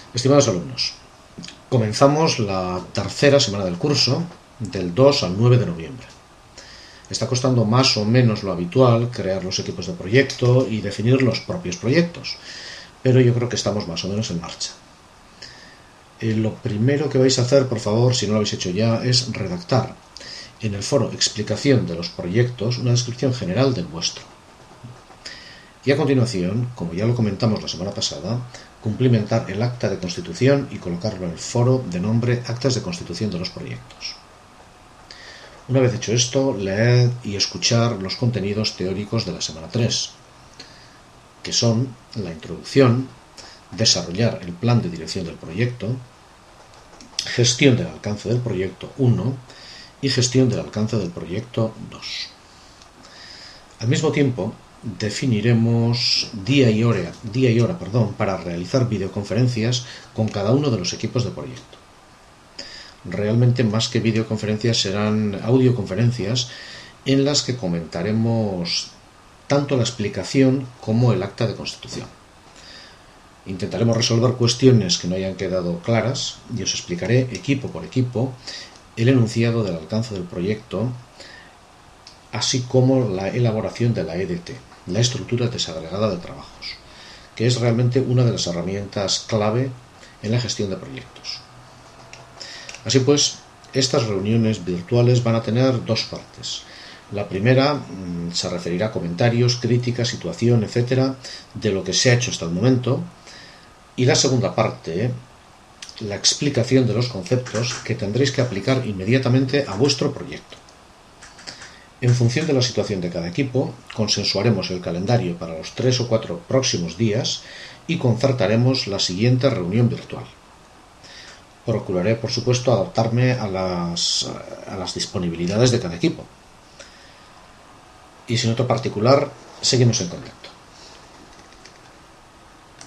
Estimados alumnos, comenzamos la tercera semana del curso, del 2 al 9 de noviembre. Está costando más o menos lo habitual crear los equipos de proyecto y definir los propios proyectos, pero yo creo que estamos más o menos en marcha. Lo primero que vais a hacer, por favor, si no lo habéis hecho ya, es redactar en el foro explicación de los proyectos una descripción general del vuestro. Y a continuación, como ya lo comentamos la semana pasada, cumplimentar el acta de constitución y colocarlo en el foro de nombre Actas de Constitución de los Proyectos. Una vez hecho esto, leed y escuchar los contenidos teóricos de la semana 3, que son la introducción, desarrollar el plan de dirección del proyecto, gestión del alcance del proyecto 1 y gestión del alcance del proyecto 2. Al mismo tiempo, definiremos día y hora para realizar videoconferencias con cada uno de los equipos de proyecto. Realmente, más que videoconferencias, serán audioconferencias en las que comentaremos tanto la explicación como el acta de constitución. Intentaremos resolver cuestiones que no hayan quedado claras y os explicaré equipo por equipo el enunciado del alcance del proyecto, así como la elaboración de la EDT, la estructura desagregada de trabajos, que es realmente una de las herramientas clave en la gestión de proyectos. Así pues, estas reuniones virtuales van a tener dos partes. La primera se referirá a comentarios, críticas, situación, etcétera, de lo que se ha hecho hasta el momento, y la segunda parte, la explicación de los conceptos que tendréis que aplicar inmediatamente a vuestro proyecto. En función de la situación de cada equipo, consensuaremos el calendario para los 3 o 4 próximos días y concertaremos la siguiente reunión virtual. Procuraré, por supuesto, adaptarme a las disponibilidades de cada equipo. Y si noto particular, seguimos en contacto.